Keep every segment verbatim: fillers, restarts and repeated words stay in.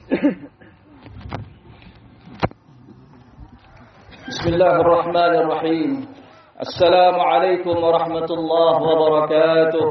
بسم الله الرحمن الرحيم. السلام عليكم ورحمة الله وبركاته.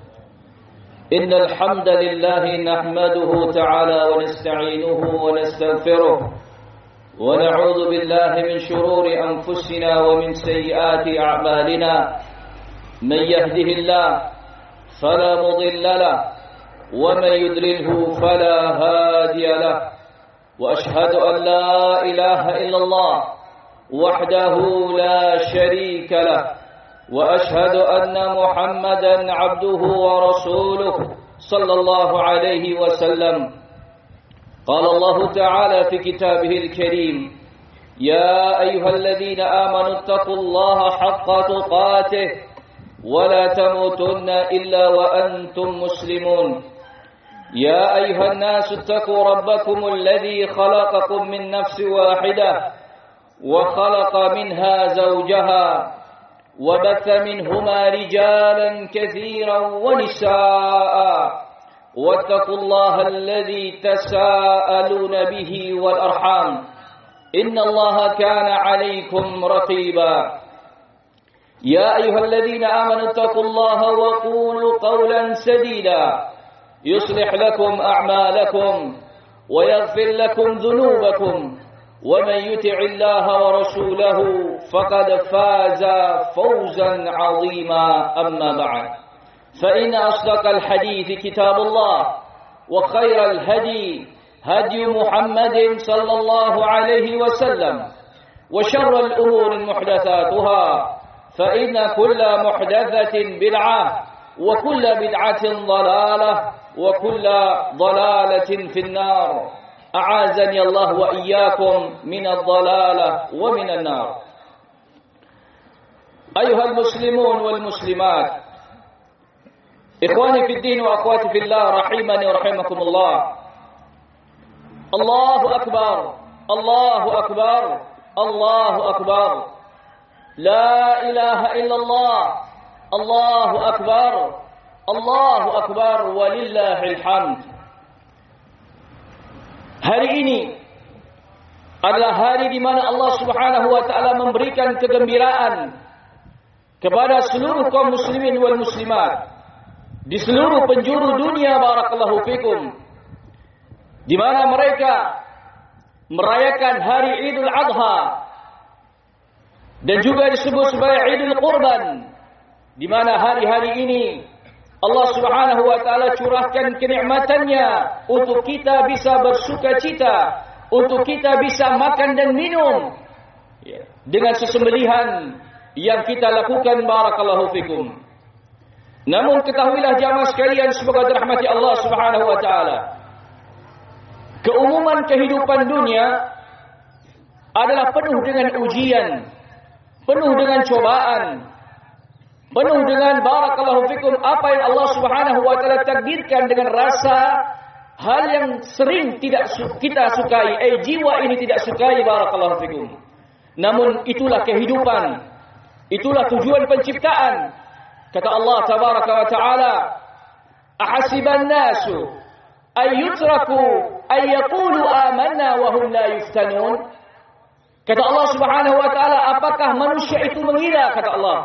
إن الحمد لله نحمده تعالى ونستعينه ونستغفره ونعوذ بالله من شرور أنفسنا ومن سيئات أعمالنا. من يهده الله فلا مضل له ومن يضلله فلا هادي له. وأشهد أن لا إله إلا الله وحده لا شريك له. وأشهد أن محمدا عبده ورسوله صلى الله عليه وسلم. قال الله تعالى في كتابه الكريم: يا أيها الذين آمنوا اتقوا الله حق تقاته ولا تموتن إلا وأنتم مسلمون. يا أيها الناس اتقوا ربكم الذي خلقكم من نفس واحدة وخلق منها زوجها وبث منهما رجالا كثيرا ونساء واتقوا الله الذي تساءلون به والأرحام إن الله كان عليكم رقيبا. يا أيها الذين آمنوا اتقوا الله وقولوا قولا سديدا يصلح لكم أعمالكم ويغفر لكم ذنوبكم ومن يطع الله ورسوله فقد فاز فوزا عظيما. أما بعد، فإن أصدق الحديث كتاب الله وخير الهدي هدي محمد صلى الله عليه وسلم وشر الأمور محدثاتها فإن كل محدثة بدعة وكل بدعة ضلالة وكل ضلالة في النار. أعاذني الله وإياكم من الضلالة ومن النار. أيها المسلمون والمسلمات، إخواني في الدين وأخواتي في الله، رحمني ورحمكم الله. الله أكبر، الله أكبر، الله أكبر، لا إله إلا الله، الله أكبر، الله أكبر ولله الحمد. Hari ini adalah hari di mana Allah Subhanahu wa taala memberikan kegembiraan kepada seluruh kaum muslimin wal muslimat di seluruh penjuru dunia, barakallahu fikum, di mana mereka merayakan hari Idul Adha dan juga disebut sebagai Idul Qurban, di mana hari-hari ini Allah Subhanahu wa taala curahkan kenikmatannya untuk kita bisa bersukacita, untuk kita bisa makan dan minum dengan sesembelihan yang kita lakukan, barakallahu fikum. Namun ketahuilah jamaah sekalian, semoga dirahmati Allah Subhanahu wa taala, keumuman kehidupan dunia adalah penuh dengan ujian, penuh dengan cobaan, penuh dengan, barakallahu fikum, apa yang Allah Subhanahu wa taala takdirkan dengan rasa hal yang sering tidak kita sukai, eh jiwa ini tidak sukai, barakallahu fikum. Namun itulah kehidupan, itulah tujuan penciptaan. Kata Allah tabaraka wa taala: ahasiban nasu ay yutraku ay yaqulu amanna wa hum la yuftanun. Kata Allah Subhanahu wa taala, apakah manusia itu mengira, kata Allah,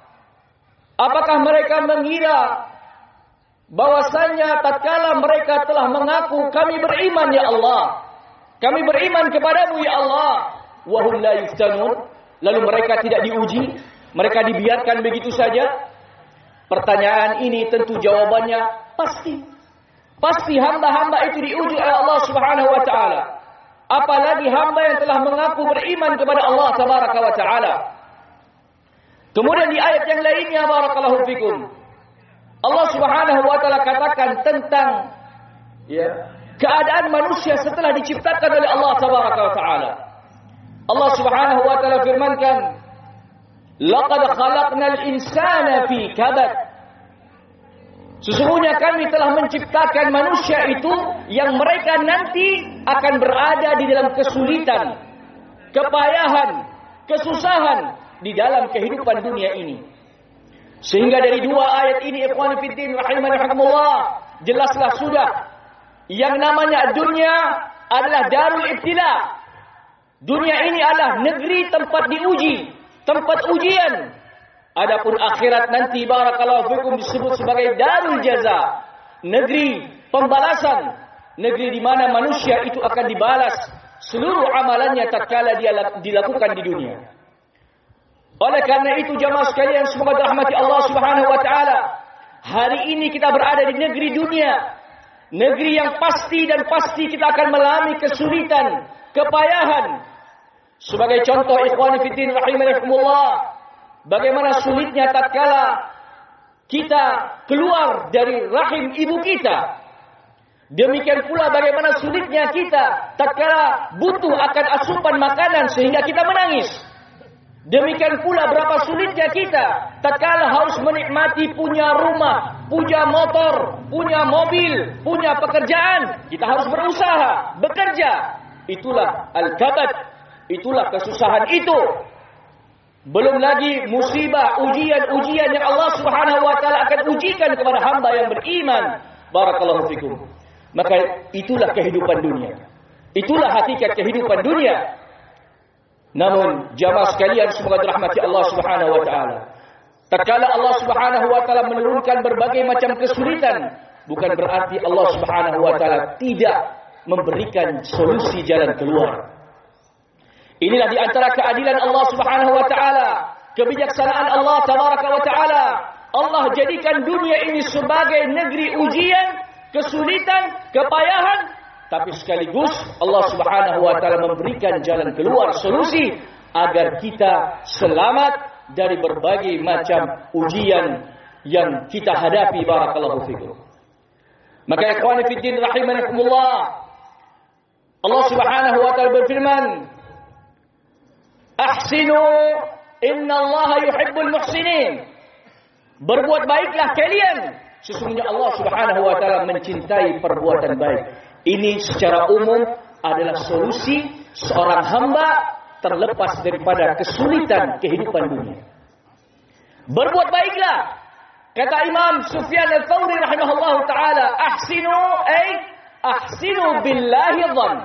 apakah mereka mengira bahwasanya tatkala mereka telah mengaku kami beriman ya Allah, kami beriman kepadamu ya Allah, wa hum la yuftanun, lalu mereka tidak diuji, mereka dibiarkan begitu saja? Pertanyaan ini tentu jawabannya pasti. Pasti hamba-hamba itu diuji oleh Allah Subhanahu wa taala. Apalagi hamba yang telah mengaku beriman kepada Allah tabaraka wa taala. Kemudian di ayat yang lainnya, barakallahu fikum, Allah Subhanahu wa taala katakan tentang ya, keadaan manusia setelah diciptakan oleh Allah tabaraka wa taala. Allah Subhanahu wa taala firmankan, laqad khalaqnal insana fi kabad. Sesungguhnya kami telah menciptakan manusia itu yang mereka nanti akan berada di dalam kesulitan, kepayahan, kesusahan di dalam kehidupan dunia ini. Sehingga dari dua ayat ini, ikhwan fillah rahimani rahimakumullah, jelaslah sudah yang namanya dunia adalah darul ibtila. Dunia ini adalah negeri tempat diuji, tempat ujian. Adapun akhirat nanti barakallahu fikum disebut sebagai darul jaza, negeri pembalasan, negeri di mana manusia itu akan dibalas seluruh amalannya tatkala dia dilakukan di dunia. Oleh karena itu jamaah sekalian, semoga dirahmati Allah Subhanahu wa taala, hari ini kita berada di negeri dunia, negeri yang pasti dan pasti kita akan mengalami kesulitan, kepayahan. Sebagai contoh ikhwani fiddin rahimakumullah, bagaimana sulitnya tatkala kita keluar dari rahim ibu kita. Demikian pula bagaimana sulitnya kita tatkala butuh akan asupan makanan sehingga kita menangis. Demikian pula berapa sulitnya kita tatkala harus menikmati punya rumah, punya motor, punya mobil, punya pekerjaan. Kita harus berusaha, bekerja. Itulah al-kabad, itulah kesusahan itu. Belum lagi musibah, ujian-ujian yang Allah Subhanahu wa taala akan ujikan kepada hamba yang beriman. Barakallahu fikum. Maka itulah kehidupan dunia. Itulah hakikat kehidupan dunia. Namun jamaah sekalian, semoga dirahmati Allah Subhanahu wa taala, tatkala Allah Subhanahu wa taala menurunkan berbagai macam kesulitan, bukan berarti Allah Subhanahu wa taala tidak memberikan solusi jalan keluar. Inilah di antara keadilan Allah Subhanahu wa taala, kebijaksanaan Allah tabaraka wa taala. Allah jadikan dunia ini sebagai negeri ujian, kesulitan, kepayahan, tapi sekaligus Allah Subhanahu wa taala memberikan jalan keluar, solusi agar kita selamat dari berbagai macam ujian yang kita hadapi. Barakallahu fikum. Maka ikhwani fiddin rahimakumullah, Allah Subhanahu wa taala berfirman, "Ahsinu innallaha yuhibbul muhsinin." Berbuat baiklah kalian, sesungguhnya Allah Subhanahu wa taala mencintai perbuatan baik. Ini secara umum adalah solusi seorang hamba terlepas daripada kesulitan kehidupan dunia. Berbuat baiklah. Kata Imam Sufyan al-Thawri rahimahullah ta'ala, ahsinu ay ahsinu billahi dhann.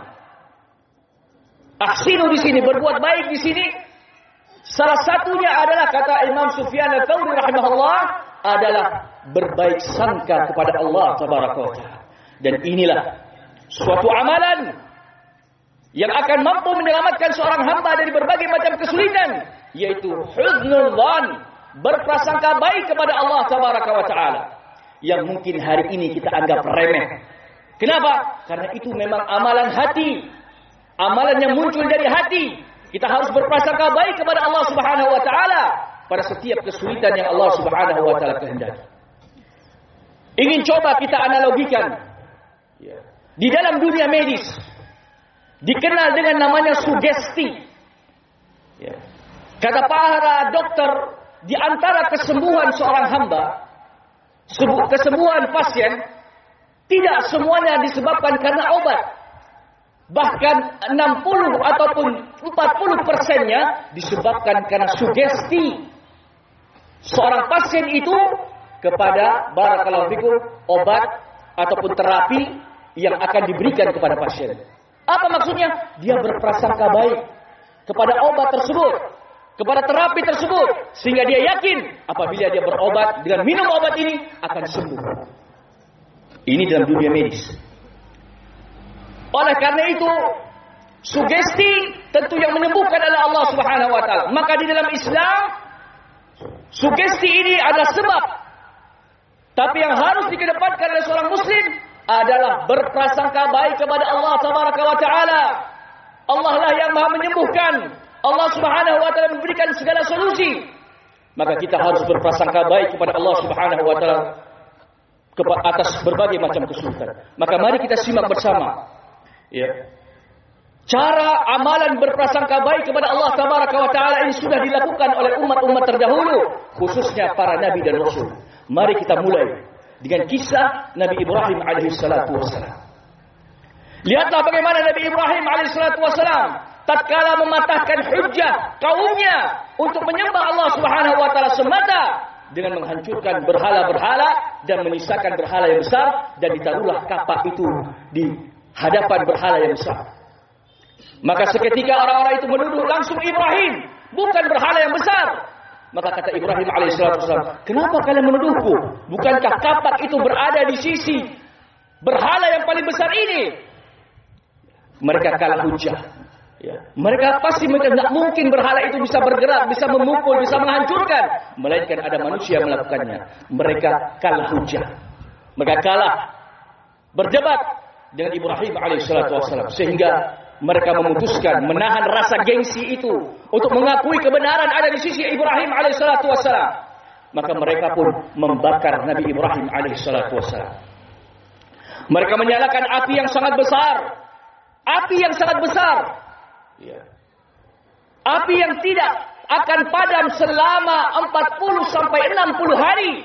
Ahsinu di sini, berbuat baik di sini, salah satunya adalah kata Imam Sufyan al-Thawri rahimahullah adalah berbaik sangka kepada Allah tabaraka wa ta'ala. Dan inilah suatu amalan yang akan mampu menyelamatkan seorang hamba dari berbagai macam kesulitan, yaitu husnul dhann, berprasangka baik kepada Allah tabaraka wa taala, yang mungkin hari ini kita anggap remeh. Kenapa? Karena itu memang amalan hati, amalan yang muncul dari hati. Kita harus berprasangka baik kepada Allah Subhanahu wa taala pada setiap kesulitan yang Allah Subhanahu wa taala kehendaki. Ingin coba kita analogikan, di dalam dunia medis dikenal dengan namanya sugesti. Kata para dokter, di antara kesembuhan seorang hamba, kesembuhan pasien, tidak semuanya disebabkan karena obat. Bahkan enam puluh ataupun empat puluh persennya disebabkan karena sugesti seorang pasien itu kepada barakallahu fikum obat ataupun terapi yang akan diberikan kepada pasien. Apa maksudnya? Dia berprasangka baik kepada obat tersebut, kepada terapi tersebut, sehingga dia yakin apabila dia berobat dengan minum obat ini akan sembuh. Ini dalam dunia medis. Oleh karena itu, sugesti tentu yang menyembuhkan adalah Allah Subhanahu wa taala. Maka di dalam Islam, sugesti ini adalah sebab. Tapi yang harus dikedepankan oleh seorang muslim adalah berprasangka baik kepada Allah tabaraka wa taala. Allah lah yang Maha menyembuhkan. Allah Subhanahu wa taala memberikan segala solusi. Maka kita harus berprasangka baik kepada Allah Subhanahu wa taala atas berbagai macam kesulitan. Maka mari kita simak bersama, ya, cara amalan berprasangka baik kepada Allah tabaraka wa taala ini sudah dilakukan oleh umat-umat terdahulu, khususnya para nabi dan rasul. Mari kita mulai dengan kisah Nabi Ibrahim alaihi salatu wassalam. Lihatlah bagaimana Nabi Ibrahim alaihi salatu wassalam tatkala mematahkan hujjah kaumnya untuk menyembah Allah Subhanahu wa taala semata dengan menghancurkan berhala-berhala dan menyisakan berhala yang besar, dan ditaruhlah kapak itu di hadapan berhala yang besar. Maka seketika orang-orang itu menuduh langsung Ibrahim, bukan berhala yang besar. Maka kata Ibrahim alaihissalam, kenapa kalian menuduhku? Bukankah kapak itu berada di sisi berhala yang paling besar ini? Mereka kalah hujah. Ya. Mereka pasti mereka tidak mungkin berhala itu bisa bergerak, bisa memukul, bisa menghancurkan. Melainkan ada manusia yang melakukannya. Mereka kalah hujah. Mereka kalah berdebat dengan Ibrahim alaihissalam. Sehingga mereka memutuskan menahan rasa gengsi itu untuk mengakui kebenaran ada di sisi Ibrahim alaihissalam. Maka mereka pun membakar Nabi Ibrahim alaihissalam. Mereka menyalakan api yang sangat besar. Api yang sangat besar. Ya. Api yang tidak akan padam selama empat puluh sampai enam puluh hari.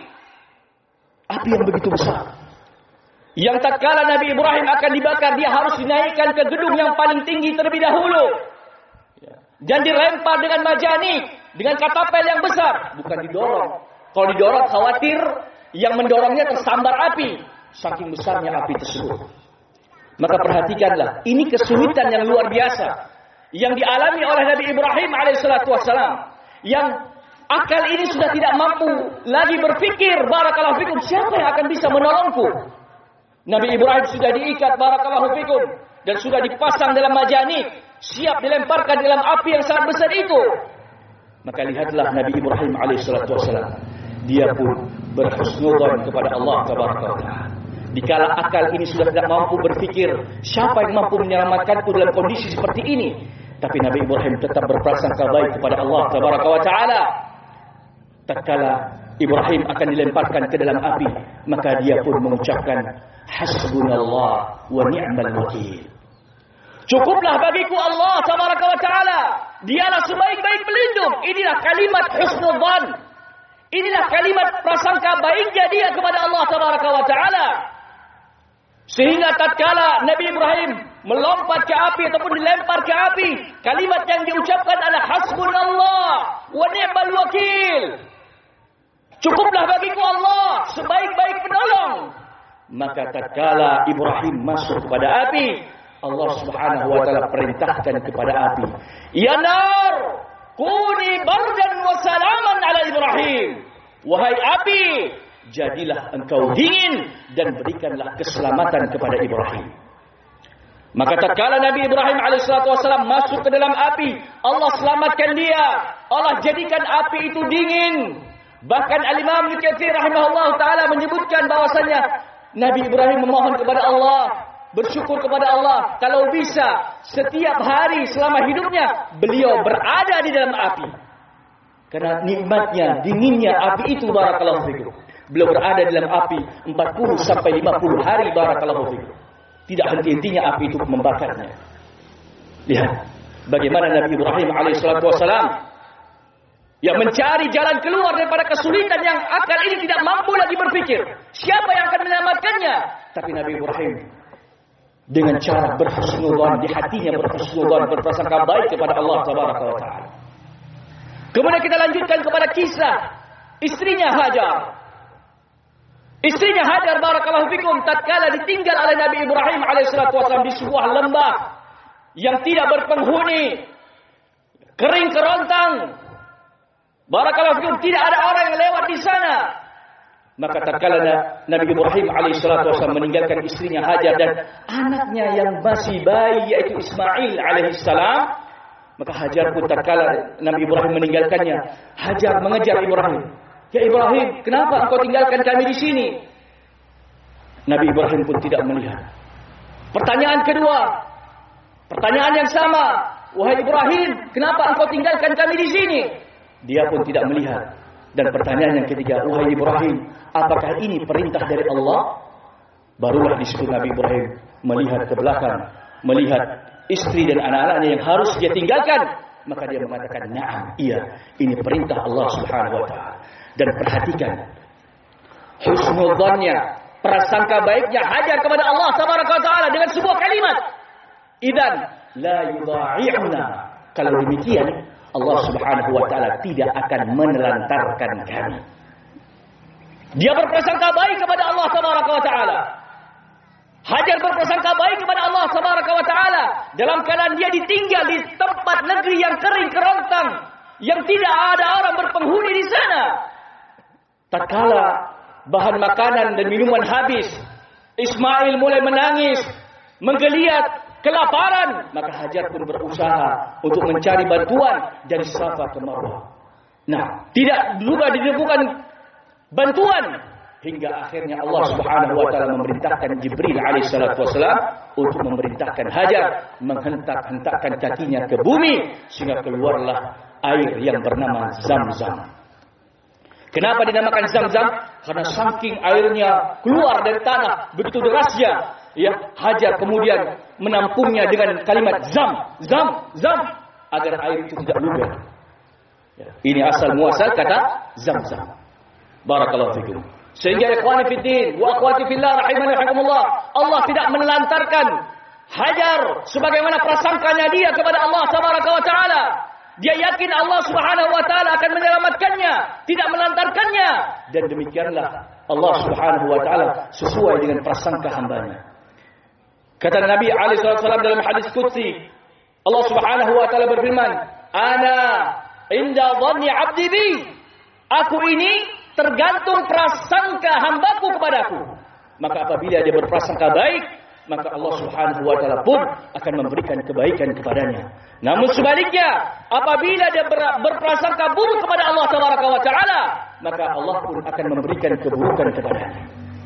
Api yang begitu besar. Yang tatkala Nabi Ibrahim akan dibakar, dia harus dinaikkan ke gedung yang paling tinggi terlebih dahulu. Ya. Dan dilempar dengan majanik, dengan katapel yang besar. Bukan didorong. Kalau didorong khawatir yang mendorongnya tersambar api. Saking besarnya api tersebut. Maka perhatikanlah, ini kesulitan yang luar biasa yang dialami oleh Nabi Ibrahim alaihissalam, yang akal ini sudah tidak mampu lagi berpikir, barakallahu fikum, siapa yang akan bisa menolongku? Nabi Ibrahim sudah diikat, barakallahu fikum, dan sudah dipasang dalam majanik, siap dilemparkan dalam api yang sangat besar itu. Maka lihatlah Nabi Ibrahim alaihissalam, dia pun berhusnudzon kepada Allah tabaraka wa taala. Dikala akal ini sudah tidak mampu berpikir, siapa yang mampu menyelamatkanku dalam kondisi seperti ini? Tapi Nabi Ibrahim tetap berprasangka baik kepada Allah tabaraka wa taala. Tatkala Ibrahim akan dilemparkan ke dalam api, maka dia pun mengucapkan hasbunallah wa ni'mal wakil. Cukuplah bagiku Allah tabaraka wa taala, dialah sebaik-baik pelindung. Inilah kalimat husnudzan. Inilah kalimat prasangka baiknya dia kepada Allah tabaraka wa taala. Sehingga tatkala Nabi Ibrahim melompat ke api ataupun dilempar ke api, kalimat yang diucapkan adalah hasbunallah wa ni'mal wakil. Cukuplah bagiku Allah sebaik-baik penolong. Maka tatkala Ibrahim masuk kepada api, Allah Subhanahu wa taala perintahkan kepada api, "Ya nar, kuni bardan wa salaman ala Ibrahim." Wahai api, jadilah engkau dingin dan berikanlah keselamatan kepada Ibrahim. Maka tatkala Nabi Ibrahim alaihissalam masuk ke dalam api, Allah selamatkan dia. Allah jadikan api itu dingin. Bahkan Al-Imam Ibnu Katsir rahimahullah taala menyebutkan bahwasanya Nabi Ibrahim memohon kepada Allah, bersyukur kepada Allah, kalau bisa setiap hari selama hidupnya beliau berada di dalam api. Karena nikmatnya, dinginnya api itu, barakallahu fikum. Beliau berada di dalam api empat puluh sampai lima puluh hari, barakallahu fikum. Tidak henti-hentinya api itu membakarnya. Lihat bagaimana Nabi Ibrahim alaihissalatu wassalam yang mencari jalan keluar daripada kesulitan yang akal ini tidak mampu lagi berpikir. Siapa yang akan menyelamatkannya? Tapi Nabi Ibrahim dengan cara berhusnudzon, di hatinya berhusnudzon, berprasangka baik kepada Allah tabaraka wa taala. Kemudian kita lanjutkan kepada kisah istrinya Hajar. Istrinya Hajar, barakallahu fikum, tatkala ditinggal oleh Nabi Ibrahim alaihissalatu wassalam di sebuah lembah yang tidak berpenghuni, kering kerontang, barakallahu fikum, tidak ada orang yang lewat di sana. Maka tatkala Nabi Ibrahim alaihissalatu wassalam meninggalkan istrinya Hajar dan anaknya yang masih bayi yaitu Ismail alaihissalam, maka Hajar pun tatkala Nabi Ibrahim meninggalkannya, Hajar mengejar Ibrahim. "Ya Ibrahim, kenapa engkau tinggalkan kami di sini?" Nabi Ibrahim pun tidak melihat. Pertanyaan kedua, pertanyaan yang sama, "Wahai Ibrahim, kenapa engkau tinggalkan kami di sini?" Dia pun tidak melihat. Dan pertanyaan yang ketiga, "Wahai Ibrahim, apakah ini perintah dari Allah?" Barulah di situ Nabi Ibrahim melihat ke belakang, melihat istri dan anak-anaknya yang harus dia tinggalkan. Maka dia mengatakan, "Na'am, iya, ini perintah Allah Subhanahu wa taala." Dan perhatikan husnudzannya, prasangka baiknya Hajar kepada Allah tabaraka wa taala dengan sebuah kalimat, "Idzan la yudha'i'una." Kalau demikian, Allah Subhanahu wa taala tidak akan menelantarkan kami. Dia berprasangka baik kepada Allah tabaraka wa taala. Hajar berprasangka baik kepada Allah Subhanahu wa taala dalam keadaan dia ditinggal di tempat negeri yang kering kerontang, yang tidak ada orang berpenghuni di sana. Tatkala bahan makanan dan minuman habis, Ismail mulai menangis, menggeliat, kelaparan. Maka Hajar pun berusaha untuk mencari bantuan dari Safa ke Marwah. Nah, tidak juga ditemukan bantuan hingga akhirnya Allah Subhanahu wa taala memerintahkan Jibril alaihi salatu wasalam untuk memerintahkan Hajar menghentak-hentakkan kakinya ke bumi sehingga keluarlah air yang bernama Zam-Zam. Kenapa dinamakan Zam-Zam? Karena saking airnya keluar dari tanah begitu derasnya, ya, Hajar kemudian menampungnya dengan kalimat Zam, Zam, Zam agar air itu tidak luber. Ya, ini asal muasal kata Zam-Zam. Barakallahu fikum. Sehingga ikhwani fiddin wa akhwati fillah rahimani rahimakumullah, Allah tidak menelantarkan Hajar sebagaimana prasangkanya dia kepada Allah Subhanahu wa taala. Dia yakin Allah Subhanahu wa taala akan menyelamatkannya, tidak melantarkannya, dan demikianlah Allah Subhanahu wa taala sesuai dengan prasangka hambanya. Kata Nabi alaihi wasallam dalam hadis qudsi, Allah Subhanahu wa taala berfirman, "Ana inda dhanni 'abdi bi." Aku ini tergantung prasangka hambaku kepadaku. Maka apabila dia berprasangka baik, maka Allah Subhanahu wa taala pun akan memberikan kebaikan kepadanya. Namun sebaliknya, apabila dia ber, berprasangka buruk kepada Allah Subhanahu wa taala, maka Allah pun akan memberikan keburukan kepadanya.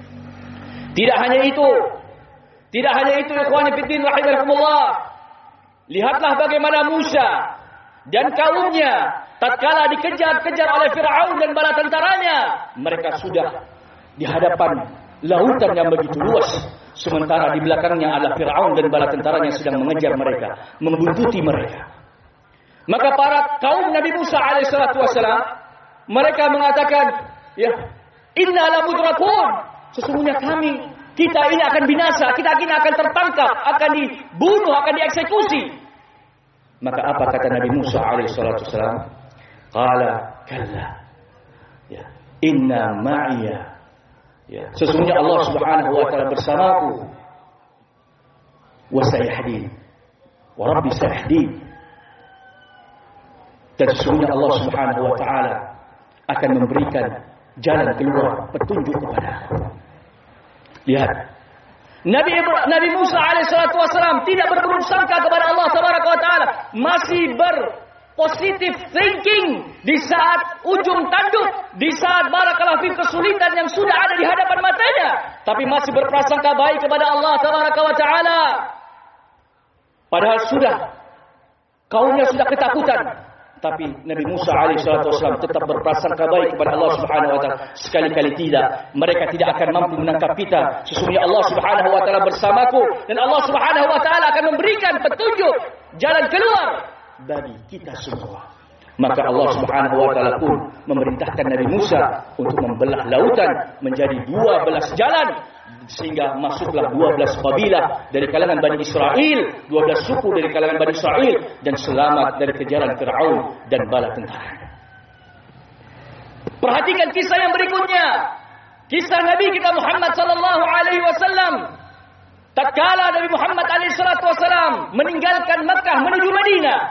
Tidak hanya itu, tidak hanya itu ikhwani fiddin rahimakumullah. Lihatlah bagaimana Musa dan kaumnya tatkala dikejar-kejar oleh Firaun dan bala tentaranya, mereka sudah di hadapan lautan yang begitu luas. Sementara di belakangnya adalah Fir'aun dan bala tentaranya sedang mengejar mereka, membuntuti mereka. Maka para kaum Nabi Musa alaihissalatu wassalam, mereka mengatakan, ya, inna lamudrakun, sesungguhnya kami, kita ini akan binasa, kita ini akan tertangkap, akan dibunuh, akan dieksekusi. Maka apa kata Nabi Musa alaihissalatu wassalam? Qala kalla, ya, inna ma'iyya. Ya, sesungguhnya Allah Subhanahu wa taala bersamaku. Wa sayahdin. Wa rabbi sayahdin. Dan sesungguhnya Allah Subhanahu wa taala akan memberikan jalan keluar, petunjuk kepada aku. Lihat. Nabi Ibrahim, Nabi Musa alaihissalatu wassalam tidak berburuk sangka kepada Allah Subhanahu wa taala, masih ber positive thinking di saat ujung tanduk, di saat barakallahu fi kesulitan yang sudah ada di hadapan matanya, tapi masih berprasangka baik kepada Allah Subhanahu wa taala. Padahal sudah kaumnya sudah ketakutan, tapi Nabi Musa alaihi salatu wasallam tetap berprasangka baik kepada Allah Subhanahu wa taala. Sekali-kali tidak, mereka tidak akan mampu menangkap kita. Sesungguhnya Allah Subhanahu wa taala bersamaku dan Allah Subhanahu wa taala akan memberikan petunjuk jalan keluar bagi kita semua. Maka Allah Subhanahu wa taala pun memerintahkan Nabi Musa untuk membelah lautan menjadi dua belas jalan, sehingga masuklah dua belas kabilah dari kalangan Bani Israel, dua belas suku dari kalangan Bani Israel, dan selamat dari kejaran Fir'aun dan bala tentaranya. Perhatikan kisah yang berikutnya, kisah Nabi kita Muhammad sallallahu alaihi wasallam. Tatkala Nabi Muhammad alaihi salatu wasallam meninggalkan Makkah menuju Madinah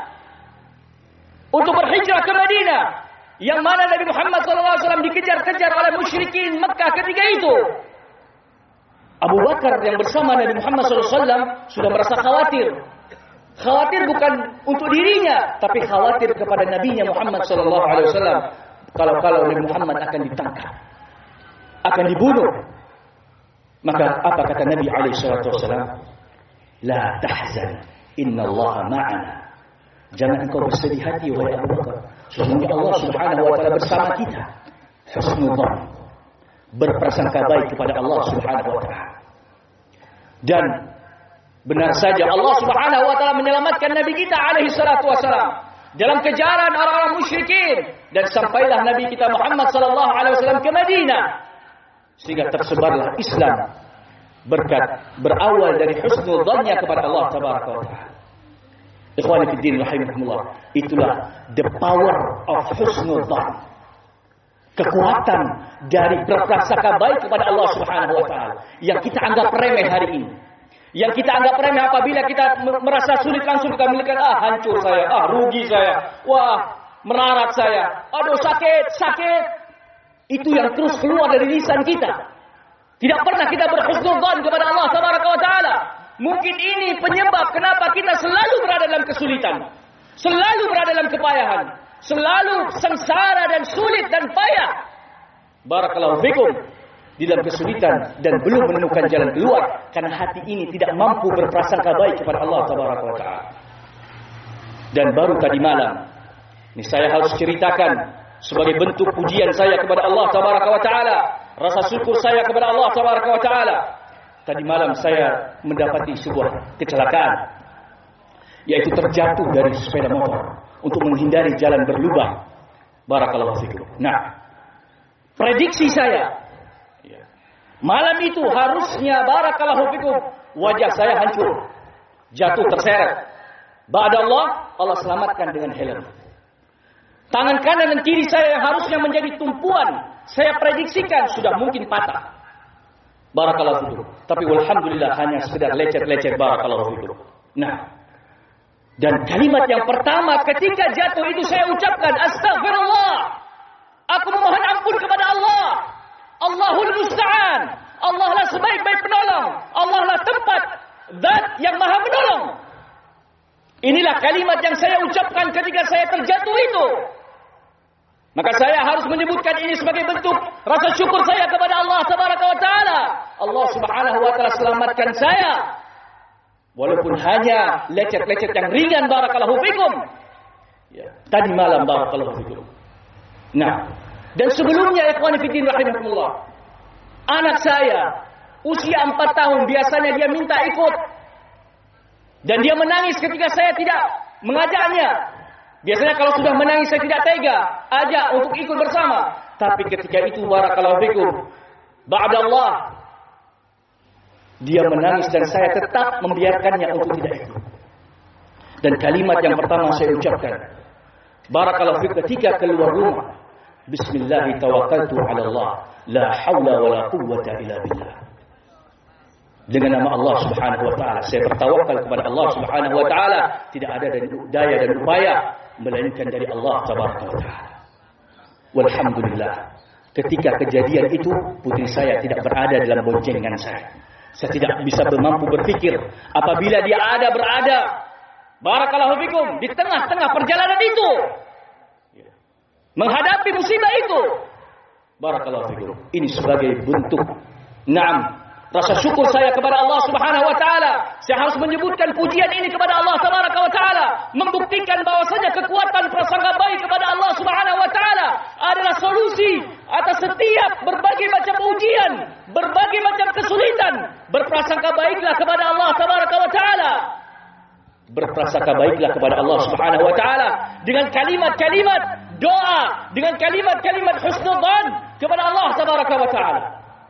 untuk berhijrah ke Madinah, yang mana Nabi Muhammad sallallahu alaihi wasallam dikejar-kejar oleh musyrikin Makkah ketika itu. Abu Bakar yang bersama Nabi Muhammad sallallahu alaihi wasallam sudah merasa khawatir. Khawatir bukan untuk dirinya, tapi khawatir kepada Nabinya Muhammad sallallahu alaihi wasallam. Kalau-kalau Nabi Muhammad akan ditangkap, akan dibunuh. Maka apa kata Nabi alaihi salatu wasallam? La tahzan, innallaha ma'ana. Jangan engkau bersedih hati wahai Abu Bakar, sesungguhnya Allah Subhanahu wa taala bersama kita. Husnudzan, berprasangka baik kepada Allah Subhanahu wa taala. Dan benar saja Allah Subhanahu wa taala menyelamatkan Nabi kita alaihi salatu wasallam dalam kejaran orang-orang musyrikin, dan sampailah Nabi kita Muhammad sallallahu alaihi wasallam ke Madinah, sehingga tersebarlah Islam berkat berawal dari husnudzannya kepada Allah tabaraka wa taala. Ikhwani fiddin rahimakumullah, itulah the power of husnudzan. kekuatan dari berprasangka baik kepada Allah Subhanahu wa taala yang kita anggap remeh hari ini. Yang kita anggap remeh apabila kita merasa sulit langsung kita memiliki, ah hancur saya, ah rugi saya, wah melarat saya, aduh sakit, sakit. Itu yang terus keluar dari lisan kita. Tidak pernah kita berhusnudzan kepada Allah Tabaraka wa taala. Mungkin ini penyebab kenapa kita selalu berada dalam kesulitan, selalu berada dalam kepayahan, selalu sengsara dan sulit dan payah. Barakallahu fikum, di dalam kesulitan dan belum menemukan jalan keluar karena hati ini tidak mampu berprasangka baik kepada Allah Tabaraka wa taala. Dan baru tadi malam, ini saya harus ceritakan sebagai bentuk pujian saya kepada Allah Tabaraka wa taala, rasa syukur saya kepada Allah Tabaraka wa taala. Tadi malam saya mendapati sebuah kecelakaan, yaitu terjatuh dari sepeda motor untuk menghindari jalan berlubang. Barakallahu fikum. Nah, prediksi saya, malam itu harusnya barakallahu fikum wajah saya hancur, jatuh terseret. Ba'dallah, Allah selamatkan dengan helm. Tangan kanan dan kiri saya yang harusnya menjadi tumpuan, saya prediksikan sudah mungkin patah. Barakallahu fikum. Tapi alhamdulillah hanya sekedar lecet-lecet, barakallahu fikum. Nah, dan kalimat yang pertama ketika jatuh itu saya ucapkan astaghfirullah. Aku memohon ampun kepada Allah. Allahul musta'an. Allah lah sebaik-baik penolong. Allah lah tempat zat yang maha menolong. Inilah kalimat yang saya ucapkan ketika saya terjatuh itu. Maka saya harus menyebutkan ini sebagai bentuk rasa syukur saya kepada Allah Tabaraka wa taala. Allah Subhanahu wa taala selamatkan saya. Walaupun hanya lecet-lecet yang ringan, barakallahu fikum. Ya, tadi malam, barakallahu fikum. Nah, dan sebelumnya ikhwani fillah rahimakumullah, anak saya usia empat tahun biasanya dia minta ikut. Dan dia menangis ketika saya tidak mengajaknya. Biasanya kalau sudah menangis saya tidak tega ajak untuk ikut bersama. Tapi ketika itu barakallahu fikum, ba'dallah, dia menangis dan saya tetap membiarkannya untuk tidak ikut. Dan kalimat yang pertama saya ucapkan, barakallahu fikum, ketika keluar rumah, bismillah tawakkaltu ala Allah, la haula wala quwwata illa billah. Dengan nama Allah Subhanahu wa taala saya bertawakal kepada Allah Subhanahu wa taala, tidak ada daya dan upaya melainkan dari Allah Tabaraka wa taala. Walhamdulillah, ketika kejadian itu putri saya tidak berada dalam boncengan saya. Saya tidak bisa mampu berpikir apabila dia ada berada, barakallahu fikum, di tengah-tengah perjalanan itu, menghadapi musibah itu. Barakallahu fikum. Ini sebagai bentuk naam rasa syukur saya kepada Allah Subhanahu wa taala. Saya harus menyebutkan pujian ini kepada Allah Tabaraka wa taala, membuktikan bahwasanya kekuatan prasangka baik kepada Allah Subhanahu wa taala adalah solusi atas setiap berbagai macam ujian, berbagai macam kesulitan. Berprasangka baiklah kepada Allah Tabaraka wa taala. Berprasangka baiklah kepada Allah Subhanahu wa taala dengan kalimat-kalimat doa, dengan kalimat-kalimat husnudzan kepada Allah Tabaraka wa taala.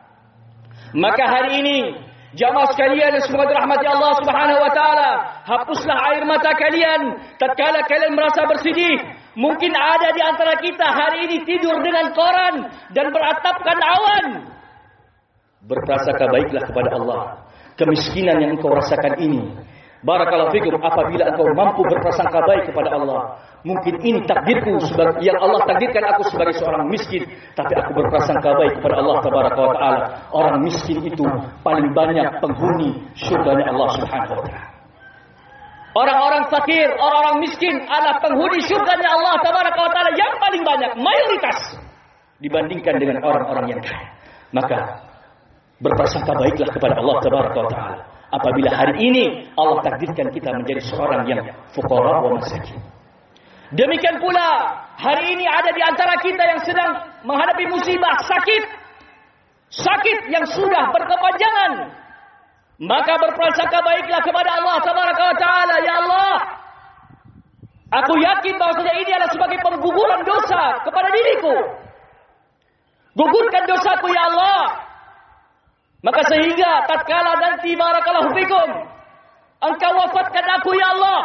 Maka hari ini jamaah sekalian yang semoga dirahmati Allah Subhanahu wa taala, hapuslah air mata kalian tatkala kalian merasa bersedih. Mungkin ada di antara kita hari ini tidur dengan koran dan beratapkan awan. Berprasangka baiklah kepada Allah. Kemiskinan yang engkau rasakan ini, barakallahu fikum, apabila engkau mampu berprasangka baik kepada Allah, mungkin ini takdirku sebagai yang Allah takdirkan aku sebagai seorang miskin, tapi aku berprasangka baik kepada Allah Tabaraka wa taala. Orang miskin itu paling banyak penghuni syurganya Allah Subhanahu wa taala. Orang-orang fakir, orang-orang miskin adalah penghuni syurganya Allah Tabaraka wa taala yang paling banyak, mayoritas dibandingkan dengan orang-orang yang kaya. Maka berprasangka baiklah kepada Allah Tabaraka wa taala apabila hari ini Allah takdirkan kita menjadi seorang yang fuqara wa masakin. Demikian pula hari ini ada di antara kita yang sedang menghadapi musibah, sakit. Sakit yang sudah berkepanjangan. Maka berprasangka baiklah kepada Allah Tabaraka wa taala, ya Allah, aku yakin bahwasanya ini adalah sebagai pengguguran dosa kepada diriku. Gugurkan dosaku ya Allah. Maka sehingga tatkala nanti barakallahu fikum, Engkau wafatkan aku ya Allah.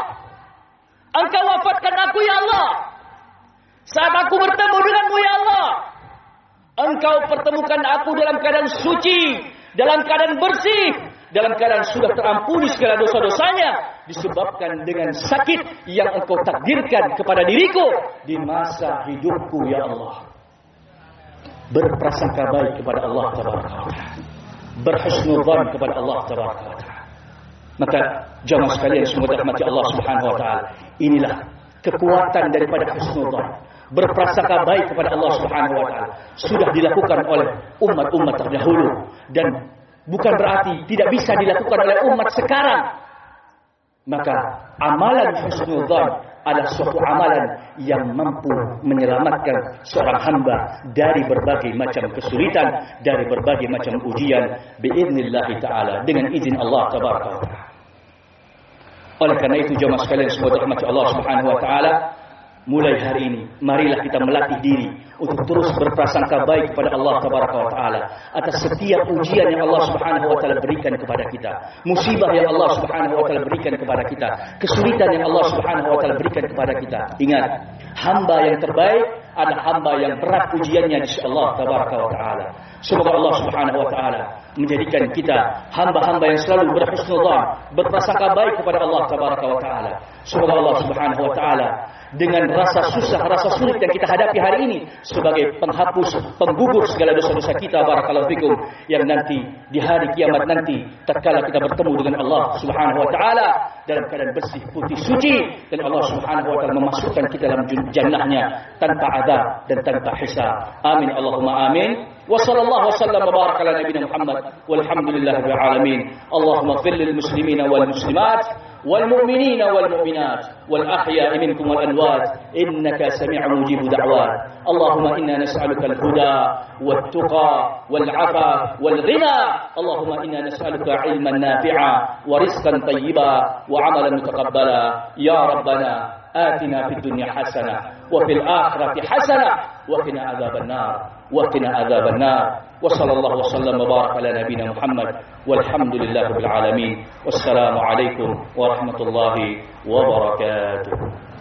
Engkau wafatkan aku ya Allah. Saat aku bertemu denganmu ya Allah, engkau pertemukan aku dalam keadaan suci, dalam keadaan bersih, dalam keadaan sudah terampuni segala dosa-dosanya, disebabkan dengan sakit yang engkau takdirkan kepada diriku di masa hidupku, ya Allah. Berprasangka baik kepada Allah Tabaraka wa Ta'ala, berhusnudzan kepada Allah Tabaraka wa Ta'ala. Maka jamaah sekalian semua dirahmati Allah Subhanahu wa Ta'ala, inilah kekuatan daripada husnudzan, berprasangka baik kepada Allah Subhanahu wa Ta'ala, sudah dilakukan oleh umat-umat terdahulu dan bukan berarti tidak bisa dilakukan oleh umat sekarang. Maka amalan husnudzan adalah suatu amalan yang mampu menyelamatkan seorang hamba dari berbagai macam kesulitan, dari berbagai macam ujian biiznillah taala, dengan izin Allah tabaraka wa taala. Oleh karena itu jemaah sekalian semua dirahmati Allah Subhanahu wa taala, mulai hari ini marilah kita melatih diri untuk terus berprasangka baik kepada Allah Tabaraka wa Ta'ala atas setiap ujian yang Allah Subhanahu wa Ta'ala berikan kepada kita, musibah yang Allah Subhanahu wa Ta'ala berikan kepada kita, kesulitan yang Allah Subhanahu wa Ta'ala berikan kepada kita. Ingat, hamba yang terbaik adalah hamba yang berat ujiannya di sisi Allah Tabaraka wa Ta'ala. Semoga Allah Subhanahu wa Ta'ala menjadikan kita hamba-hamba yang selalu berhusnudzan, berprasangka baik kepada Allah Tabaraka wa Ta'ala. Semoga Allah Subhanahu wa Ta'ala dengan rasa susah, rasa sulit yang kita hadapi hari ini sebagai penghapus, penggugur segala dosa-dosa kita, barakallahu fikum, yang nanti di hari kiamat nanti tatkala kita bertemu dengan Allah Subhanahu wa Ta'ala dalam keadaan bersih, putih, suci, dan Allah Subhanahu wa Ta'ala memasukkan kita dalam jannahnya tanpa azab dan tanpa hisab. Amin Allahumma amin. Wa sallallahu wasallam wa baraka ala nabiyina Muhammad walhamdulillahi rabbil alamin. Allahumma ighfir lil muslimina wal muslimat والمؤمنين والمؤمنات والأحياء منكم والأموات إنك سميع مجيب دعوات. اللهم إنا نسألك الهدى والتقى والعفاف والغنى. اللهم إنا نسألك علما نافعا ورزقا طيبا وعملا متقبلا. يا ربنا آتنا في الدنيا حسنة وفي الآخرة حسنة وقنا عذاب النار وقنا عذاب النار. وصلى الله وسلم وبارك على نبينا محمد والحمد لله رب العالمين. والسلام عليكم ورحمة الله وبركاته.